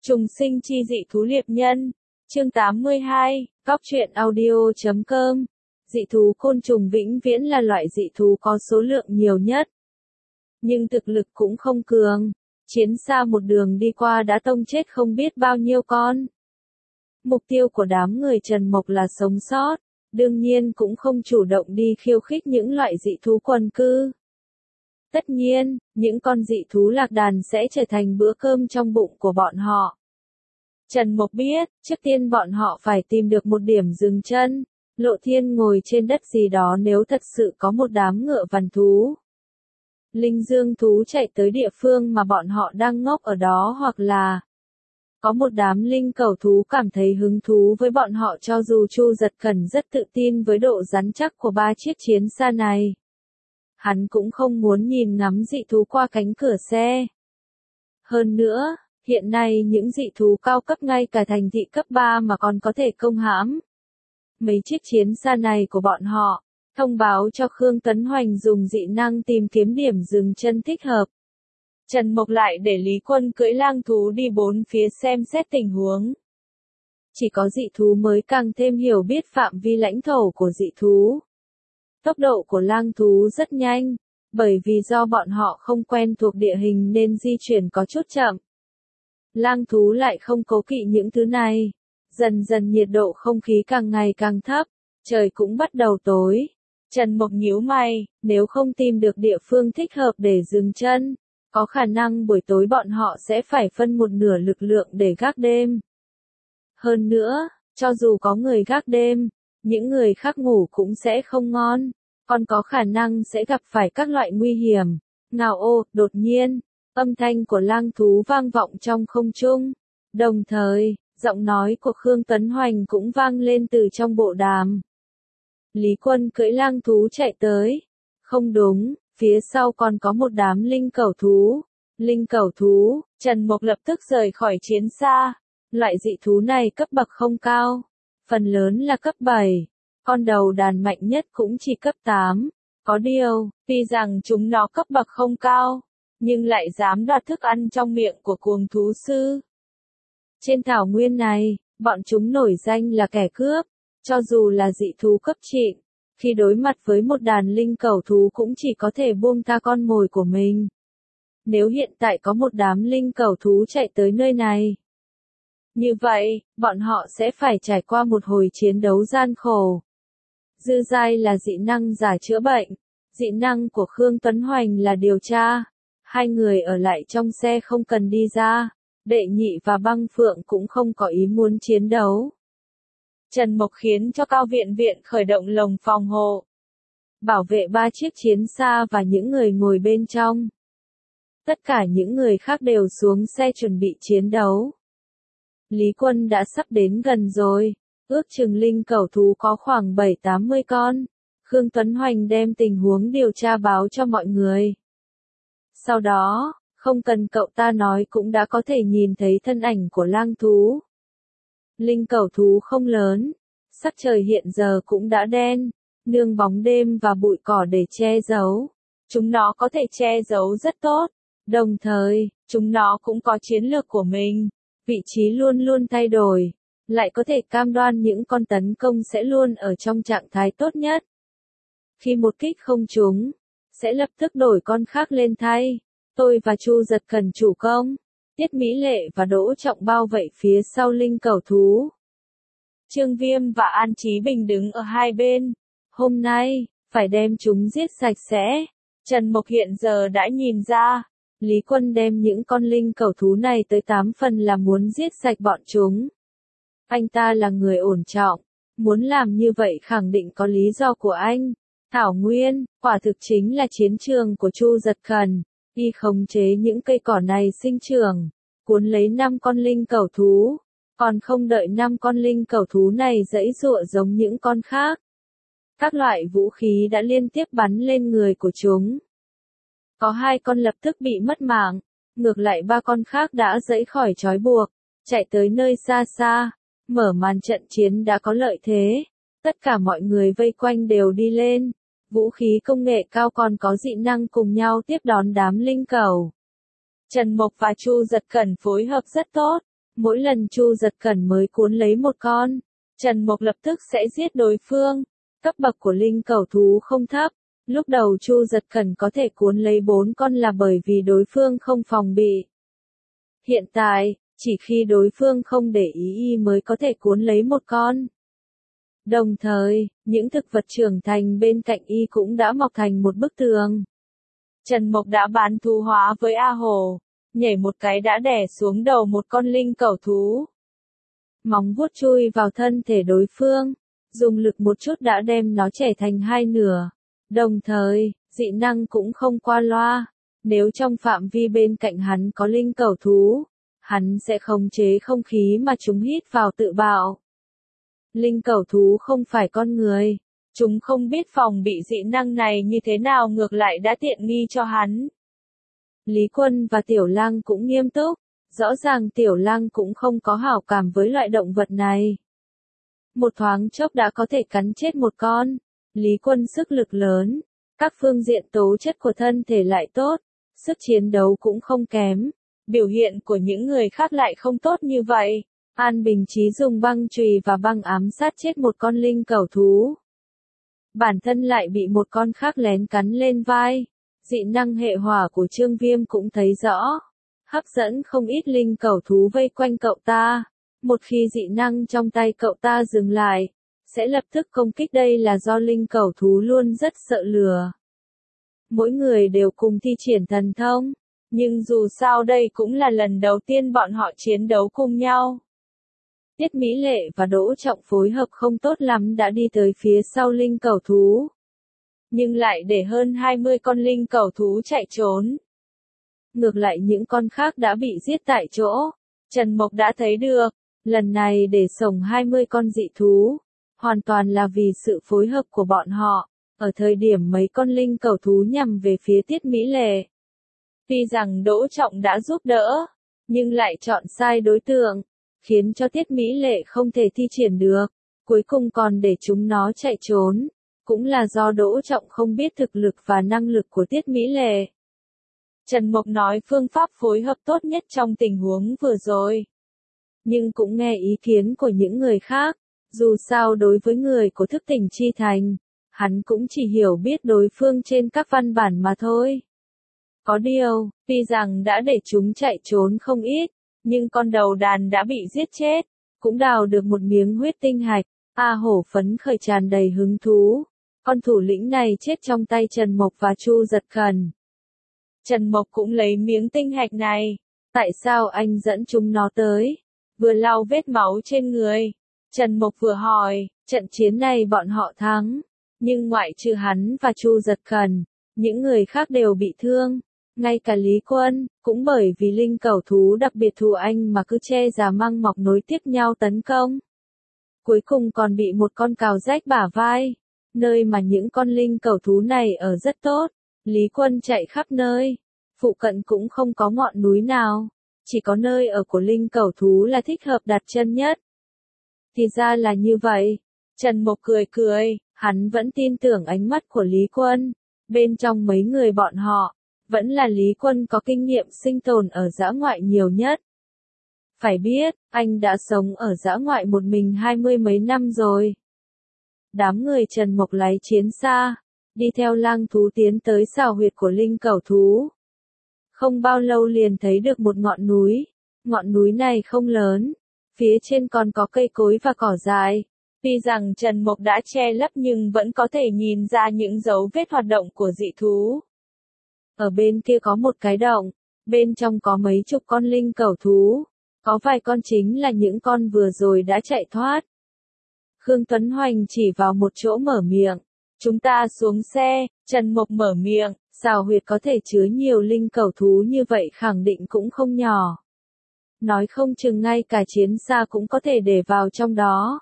Trùng sinh chi dị thú liệp nhân. Chương 82, Cóc truyện audio.com. Dị thú côn trùng vĩnh viễn là loại dị thú có số lượng nhiều nhất. Nhưng thực lực cũng không cường. Chiến xa một đường đi qua đã tông chết không biết bao nhiêu con. Mục tiêu của đám người Trần Mộc là sống sót. Đương nhiên cũng không chủ động đi khiêu khích những loại dị thú quần cư. Tất nhiên, những con dị thú lạc đàn sẽ trở thành bữa cơm trong bụng của bọn họ. Trần Mộc biết, trước tiên bọn họ phải tìm được một điểm dừng chân. Lộ Thiên ngồi trên đất gì đó nếu thật sự có một đám ngựa vằn thú. Linh dương thú chạy tới địa phương mà bọn họ đang ngốc ở đó, hoặc là có một đám linh cẩu thú cảm thấy hứng thú với bọn họ, cho dù Chu Giật Cẩn rất tự tin với độ rắn chắc của 3 chiếc chiến xa này. Hắn cũng không muốn nhìn ngắm dị thú qua cánh cửa xe. Hơn nữa, hiện nay những dị thú cao cấp ngay cả thành thị cấp 3 mà còn có thể công hãm. Mấy chiếc chiến xa này của bọn họ, thông báo cho Khương Tấn Hoành dùng dị năng tìm kiếm điểm dừng chân thích hợp. Trần Mộc lại để Lý Quân cưỡi lang thú đi bốn phía xem xét tình huống. Chỉ có dị thú mới càng thêm hiểu biết phạm vi lãnh thổ của dị thú. Tốc độ của lang thú rất nhanh, bởi vì do bọn họ không quen thuộc địa hình nên di chuyển có chút chậm. Lang thú lại không cố kỵ những thứ này. Dần dần nhiệt độ không khí càng ngày càng thấp, trời cũng bắt đầu tối. Trần Mộc nhíu mày, nếu không tìm được địa phương thích hợp để dừng chân, có khả năng buổi tối bọn họ sẽ phải phân một nửa lực lượng để gác đêm. Hơn nữa, cho dù có người gác đêm, những người khác ngủ cũng sẽ không ngon, còn có khả năng sẽ gặp phải các loại nguy hiểm. Ngao ô, đột nhiên, âm thanh của lang thú vang vọng trong không trung. Đồng thời, giọng nói của Khương Tấn Hoành cũng vang lên từ trong bộ đàm. Lý Quân cưỡi lang thú chạy tới. Không đúng, phía sau còn có một đám linh cẩu thú. Linh cẩu thú, Trần Mộc lập tức rời khỏi chiến xa. Loại dị thú này cấp bậc không cao, phần lớn là cấp 7. Con đầu đàn mạnh nhất cũng chỉ cấp 8. Có điều, tuy rằng chúng nó cấp bậc không cao, nhưng lại dám đoạt thức ăn trong miệng của cuồng thú sư. Trên thảo nguyên này, bọn chúng nổi danh là kẻ cướp, cho dù là dị thú cấp trịnh, khi đối mặt với một đàn linh cẩu thú cũng chỉ có thể buông tha con mồi của mình. Nếu hiện tại có một đám linh cẩu thú chạy tới nơi này, như vậy, bọn họ sẽ phải trải qua một hồi chiến đấu gian khổ. Dư Giai là dị năng giả chữa bệnh, dị năng của Khương Tấn Hoành là điều tra. Hai người ở lại trong xe không cần đi ra. Đệ Nhị và Băng Phượng cũng không có ý muốn chiến đấu. Trần Mộc khiến cho Cao Viện Viện khởi động lồng phòng hộ, bảo vệ 3 chiếc chiến xa và những người ngồi bên trong. Tất cả những người khác đều xuống xe chuẩn bị chiến đấu. Lý Quân đã sắp đến gần rồi, ước chừng linh cẩu thú có khoảng 7-80 con. Khương Tuấn Hoành đem tình huống điều tra báo cho mọi người. Sau đó, không cần cậu ta nói cũng đã có thể nhìn thấy thân ảnh của lang thú. Linh cẩu thú không lớn, sắc trời hiện giờ cũng đã đen, nương bóng đêm và bụi cỏ để che giấu. Chúng nó có thể che giấu rất tốt, đồng thời, chúng nó cũng có chiến lược của mình, vị trí luôn luôn thay đổi, lại có thể cam đoan những con tấn công sẽ luôn ở trong trạng thái tốt nhất. Khi một kích không trúng, sẽ lập tức đổi con khác lên thay. Tôi và Chu Giật Cẩn chủ công, Tiết Mỹ Lệ và Đỗ Trọng bao vây phía sau linh cẩu thú. Trương Viêm và An Chí Bình đứng ở hai bên. Hôm nay, phải đem chúng giết sạch sẽ. Trần Mộc hiện giờ đã nhìn ra, Lý Quân đem những con linh cẩu thú này tới 8 phần là muốn giết sạch bọn chúng. Anh ta là người ổn trọng, muốn làm như vậy khẳng định có lý do của anh. Thảo Nguyên, quả thực chính là chiến trường của Chu Giật Cẩn. Y khống chế những cây cỏ này sinh trưởng, cuốn lấy 5 con linh cẩu thú, còn không đợi 5 con linh cẩu thú này giãy giụa giống những con khác. Các loại vũ khí đã liên tiếp bắn lên người của chúng. Có 2 con lập tức bị mất mạng, ngược lại 3 con khác đã giãy khỏi trói buộc, chạy tới nơi xa xa, mở màn trận chiến đã có lợi thế. Tất cả mọi người vây quanh đều đi lên. Vũ khí công nghệ cao còn có dị năng cùng nhau tiếp đón đám linh cẩu. Trần Mộc và Chu Giật Cẩn phối hợp rất tốt, Mỗi lần Chu Giật Cẩn mới cuốn lấy một con, Trần Mộc lập tức sẽ giết đối phương. Cấp bậc của linh cẩu thú không thấp. Lúc đầu Chu Giật Cẩn có thể cuốn lấy 4 con là bởi vì đối phương không phòng bị. Hiện tại, chỉ khi đối phương không để ý y mới có thể cuốn lấy một con. Đồng thời, những thực vật trưởng thành bên cạnh y cũng đã mọc thành một bức tường. Trần Mộc đã bán thú hóa với A Hổ, nhảy một cái đã đè xuống đầu một con linh cẩu thú. Móng vuốt chui vào thân thể đối phương, dùng lực một chút đã đem nó chẻ thành hai nửa. Đồng thời, dị năng cũng không qua loa. Nếu trong phạm vi bên cạnh hắn có linh cẩu thú, hắn sẽ khống chế không khí mà chúng hít vào tự bạo. Linh cẩu thú không phải con người. Chúng không biết phòng bị dị năng này như thế nào, ngược lại đã tiện nghi cho hắn. Lý Quân và Tiểu Lang cũng nghiêm túc. Rõ ràng Tiểu Lang cũng không có hảo cảm với loại động vật này. Một thoáng chốc đã có thể cắn chết một con. Lý Quân sức lực lớn. Các phương diện tố chất của thân thể lại tốt. Sức chiến đấu cũng không kém. Biểu hiện của những người khác lại không tốt như vậy. An Bình Chí dùng băng chùy và băng ám sát chết một con linh cẩu thú. Bản thân lại bị một con khác lén cắn lên vai. Dị năng hệ hỏa của Trương Viêm cũng thấy rõ. Hấp dẫn không ít linh cẩu thú vây quanh cậu ta. Một khi dị năng trong tay cậu ta dừng lại, sẽ lập tức công kích. Đây là do linh cẩu thú luôn rất sợ lửa. Mỗi người đều cùng thi triển thần thông, nhưng dù sao đây cũng là lần đầu tiên bọn họ chiến đấu cùng nhau. Tiết Mỹ Lệ và Đỗ Trọng phối hợp không tốt lắm đã đi tới phía sau linh cẩu thú. Nhưng lại để hơn 20 con linh cẩu thú chạy trốn. Ngược lại những con khác đã bị giết tại chỗ. Trần Mộc đã thấy được, lần này để sổng 20 con dị thú, hoàn toàn là vì sự phối hợp của bọn họ. Ở thời điểm mấy con linh cẩu thú nhằm về phía Tiết Mỹ Lệ. Tuy rằng Đỗ Trọng đã giúp đỡ, nhưng lại chọn sai đối tượng, khiến cho Tiết Mỹ Lệ không thể thi triển được, cuối cùng còn để chúng nó chạy trốn. Cũng là do Đỗ Trọng không biết thực lực và năng lực của Tiết Mỹ Lệ. Trần Mộc nói phương pháp phối hợp tốt nhất trong tình huống vừa rồi. Nhưng cũng nghe ý kiến của những người khác, dù sao đối với người của thức tỉnh chi thành, hắn cũng chỉ hiểu biết đối phương trên các văn bản mà thôi. Có điều, tuy rằng đã để chúng chạy trốn không ít, nhưng con đầu đàn đã bị giết chết, cũng đào được một miếng huyết tinh hạch. A Hổ phấn khởi tràn đầy hứng thú. Con thủ lĩnh này chết trong tay Trần Mộc và Chu Giật Cẩn. Trần Mộc cũng lấy miếng tinh hạch này. Tại sao anh dẫn chúng nó tới? Vừa lau vết máu trên người, Trần Mộc vừa hỏi. Trận chiến này bọn họ thắng, nhưng ngoại trừ hắn và Chu Giật Cẩn, những người khác đều bị thương. Ngay cả Lý Quân, cũng bởi vì linh cẩu thú đặc biệt thù anh mà cứ che già măng mọc nối tiếp nhau tấn công. Cuối cùng còn bị một con cào rách bả vai. Nơi mà những con linh cẩu thú này ở rất tốt. Lý Quân chạy khắp nơi. Phụ cận cũng không có ngọn núi nào. Chỉ có nơi ở của linh cẩu thú là thích hợp đặt chân nhất. Thì ra là như vậy. Trần Mộc cười cười, hắn vẫn tin tưởng ánh mắt của Lý Quân. Bên trong mấy người bọn họ, vẫn là Lý Quân có kinh nghiệm sinh tồn ở dã ngoại nhiều nhất. Phải biết, anh đã sống ở dã ngoại một mình 20 mấy năm rồi. Đám người Trần Mộc lái chiến xa, đi theo lang thú tiến tới xào huyệt của linh cẩu thú. Không bao lâu liền thấy được một ngọn núi. Ngọn núi này không lớn, phía trên còn có cây cối và cỏ dại. Tuy rằng Trần Mộc đã che lấp nhưng vẫn có thể nhìn ra những dấu vết hoạt động của dị thú. Ở bên kia có một cái động, bên trong có mấy chục con linh cẩu thú, có vài con chính là những con vừa rồi đã chạy thoát. Khương Tuấn Hoành chỉ vào một chỗ mở miệng. Chúng ta xuống xe, Trần Mộc mở miệng, xào huyệt có thể chứa nhiều linh cẩu thú như vậy khẳng định cũng không nhỏ. Nói không chừng ngay cả chiến xa cũng có thể để vào trong đó.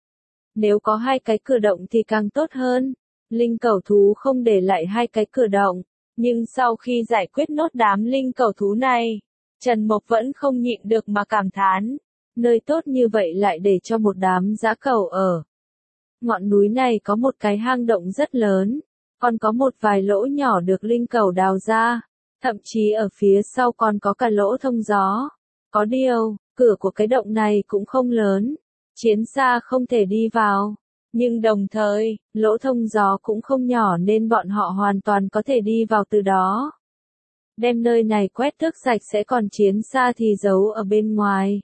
Nếu có 2 cái cửa động thì càng tốt hơn. Linh cẩu thú không để lại 2 cái cửa động, nhưng sau khi giải quyết nốt đám linh cẩu thú này, Trần Mộc vẫn không nhịn được mà cảm thán. Nơi tốt như vậy lại để cho một đám dã cẩu ở. Ngọn núi này có một cái hang động rất lớn, còn có một vài lỗ nhỏ được linh cẩu đào ra, thậm chí ở phía sau còn có cả lỗ thông gió. Có điều, Cửa của cái động này cũng không lớn, chiến xa không thể đi vào. Nhưng đồng thời, lỗ thông gió cũng không nhỏ nên bọn họ hoàn toàn có thể đi vào từ đó. Đem nơi này quét tước sạch sẽ, còn chiến xa thì giấu ở bên ngoài.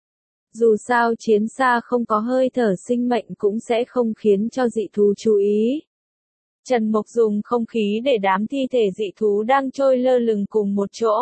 Dù sao chiến xa không có hơi thở sinh mệnh cũng sẽ không khiến cho dị thú chú ý. Trần Mộc dùng không khí để đám thi thể dị thú đang trôi lơ lửng cùng một chỗ.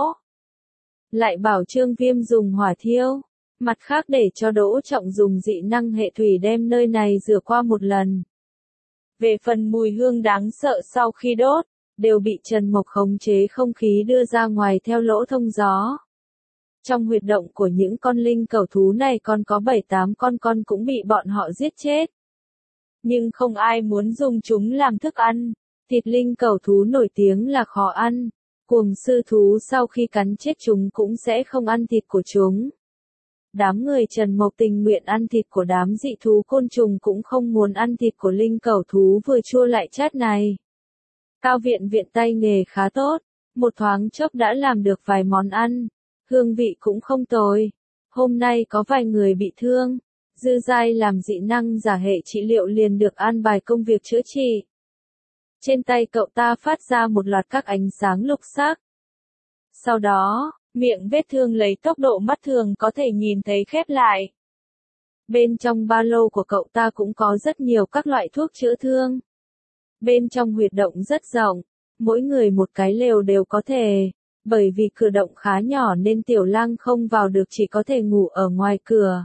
Lại bảo Trương Viêm dùng hỏa thiêu. Mặt khác để cho Đỗ Trọng dùng dị năng hệ thủy đem nơi này rửa qua một lần. Về phần mùi hương đáng sợ sau khi đốt, đều bị Trần Mộc khống chế không khí đưa ra ngoài theo lỗ thông gió. Trong huyệt động của những con linh cẩu thú này còn có 7-8 con cũng bị bọn họ giết chết. Nhưng không ai muốn dùng chúng làm thức ăn. Thịt linh cẩu thú nổi tiếng là khó ăn. Cuồng sư thú sau khi cắn chết chúng cũng sẽ không ăn thịt của chúng. Đám người Trần Mộc tình nguyện ăn thịt của đám dị thú côn trùng cũng không muốn ăn thịt của linh cẩu thú vừa chua lại chát này. Cao viện viện tay nghề khá tốt, một thoáng chốc đã làm được vài món ăn, hương vị cũng không tồi. Hôm nay có vài người bị thương, Dư Giai làm dị năng giả hệ trị liệu liền được an bài công việc chữa trị. Trên tay cậu ta phát ra một loạt các ánh sáng lục sắc. Sau đó, miệng vết thương lấy tốc độ mắt thường có thể nhìn thấy khép lại. Bên trong ba lô của cậu ta cũng có rất nhiều các loại thuốc chữa thương. Bên trong huyệt động rất rộng, mỗi người một cái lều đều có thể, bởi vì cửa động khá nhỏ nên Tiểu Lang không vào được, chỉ có thể ngủ ở ngoài cửa.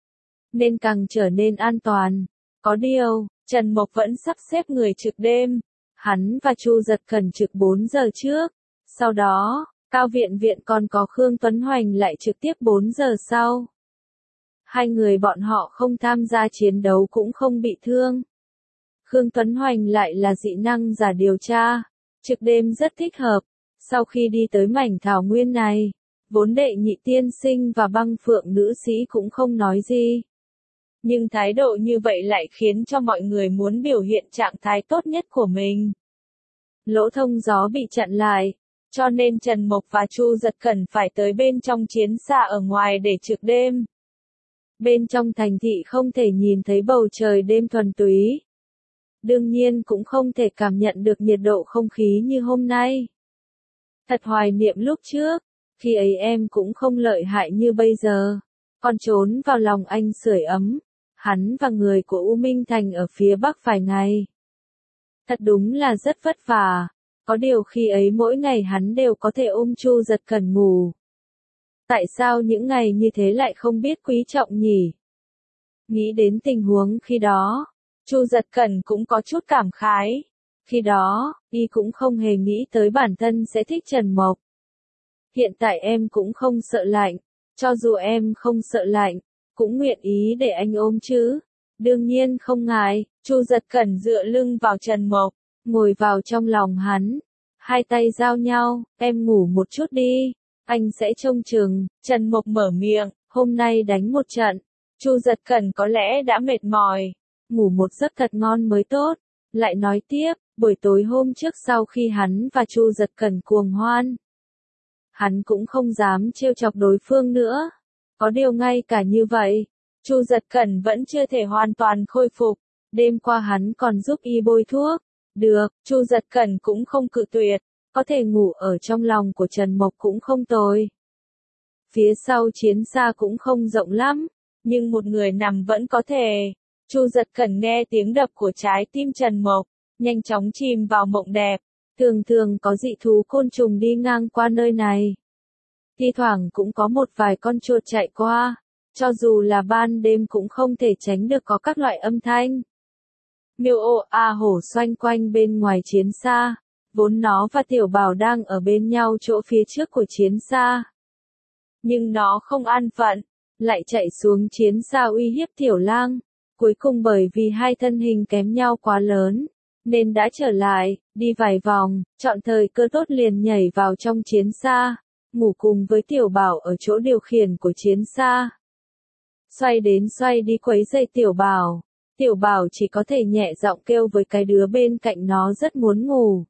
Nên càng trở nên an toàn. Có điều, Trần Mộc vẫn sắp xếp người trực đêm. Hắn và Chu Giật Cẩn trực 4 giờ trước. Sau đó, Cao Viện Viện còn có Khương Tuấn Hoành lại trực tiếp 4 giờ sau. Hai người bọn họ không tham gia chiến đấu cũng không bị thương. Khương Tuấn Hoành lại là dị năng giả điều tra, trực đêm rất thích hợp. Sau khi đi tới mảnh thảo nguyên này, vốn Đệ Nhị tiên sinh và Băng Phượng nữ sĩ cũng không nói gì. Nhưng thái độ như vậy lại khiến cho mọi người muốn biểu hiện trạng thái tốt nhất của mình. Lỗ thông gió bị chặn lại, cho nên Trần Mộc và Chu Giật Cẩn phải tới bên trong chiến xa ở ngoài để trực đêm. Bên trong thành thị không thể nhìn thấy bầu trời đêm thuần túy. Đương nhiên cũng không thể cảm nhận được nhiệt độ không khí như hôm nay. Thật hoài niệm lúc trước, khi ấy em cũng không lợi hại như bây giờ. Còn trốn vào lòng anh sưởi ấm. Hắn và người của U Minh Thành ở phía Bắc vài ngày. Thật đúng là rất vất vả. Có điều khi ấy mỗi ngày hắn đều có thể ôm Chu Giật Cẩn ngủ. Tại sao những ngày như thế lại không biết quý trọng nhỉ? Nghĩ đến tình huống khi đó, Chu Giật Cẩn cũng có chút cảm khái. Khi đó, y cũng không hề nghĩ tới bản thân sẽ thích Trần Mộc. Hiện tại em cũng không sợ lạnh, cho dù em không sợ lạnh, cũng nguyện ý để anh ôm chứ. Đương nhiên không ngại, Chu Giật Cẩn dựa lưng vào Trần Mộc, ngồi vào trong lòng hắn. Hai tay giao nhau, em ngủ một chút đi, anh sẽ trông chừng. Trần Mộc mở miệng, hôm nay đánh một trận. Chu Giật Cẩn có lẽ đã mệt mỏi, ngủ một giấc thật ngon mới tốt. Lại nói tiếp, buổi tối hôm trước sau khi hắn và Chu Giật Cẩn cuồng hoan, hắn cũng không dám trêu chọc đối phương nữa. Có điều ngay cả như vậy, Chu Giật Cẩn vẫn chưa thể hoàn toàn khôi phục. Đêm qua hắn còn giúp y bôi thuốc. Được, Chu Giật Cẩn cũng không cự tuyệt. Có thể ngủ ở trong lòng của Trần Mộc cũng không tồi. Phía sau chiến xa cũng không rộng lắm, nhưng một người nằm vẫn có thể. Chu Giật Cẩn nghe tiếng đập của trái tim Trần Mộc, nhanh chóng chìm vào mộng đẹp. Thường thường có dị thú côn trùng đi ngang qua nơi này. Thi thoảng cũng có một vài con chuột chạy qua, cho dù là ban đêm cũng không thể tránh được có các loại âm thanh. Miêu ô a hổ xoanh quanh bên ngoài chiến xa, vốn nó và Tiểu Bảo đang ở bên nhau chỗ phía trước của chiến xa. Nhưng nó không an phận, lại chạy xuống chiến xa uy hiếp Tiểu Lang. Cuối cùng bởi vì hai thân hình kém nhau quá lớn, nên đã trở lại, đi vài vòng, chọn thời cơ tốt liền nhảy vào trong chiến xa, ngủ cùng với Tiểu Bảo ở chỗ điều khiển của chiến xa. Xoay đến xoay đi quấy rầy Tiểu Bảo. Tiểu Bảo chỉ có thể nhẹ giọng kêu với cái đứa bên cạnh nó rất muốn ngủ.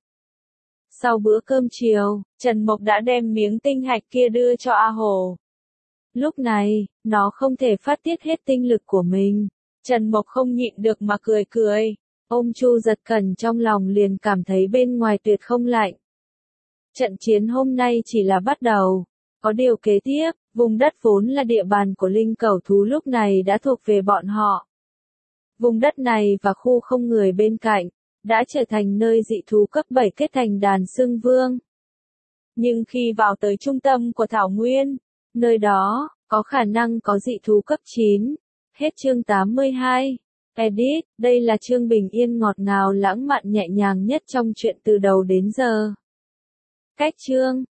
Sau bữa cơm chiều, Trần Mộc đã đem miếng tinh hạch kia đưa cho A Hồ. Lúc này, nó không thể phát tiết hết tinh lực của mình. Trần Mộc không nhịn được mà cười cười. Ôm Chu Giật Cẩn trong lòng liền cảm thấy bên ngoài tuyệt không lạnh. Trận chiến hôm nay chỉ là bắt đầu. Có điều kế tiếp, vùng đất vốn là địa bàn của linh cẩu thú lúc này đã thuộc về bọn họ. Vùng đất này và khu không người bên cạnh, đã trở thành nơi dị thú cấp 7 kết thành đàn xương vương. Nhưng khi vào tới trung tâm của Thảo Nguyên, nơi đó, có khả năng có dị thú cấp 9. Hết chương 82. Edit, đây là chương bình yên ngọt ngào lãng mạn nhẹ nhàng nhất trong truyện từ đầu đến giờ. Cách chương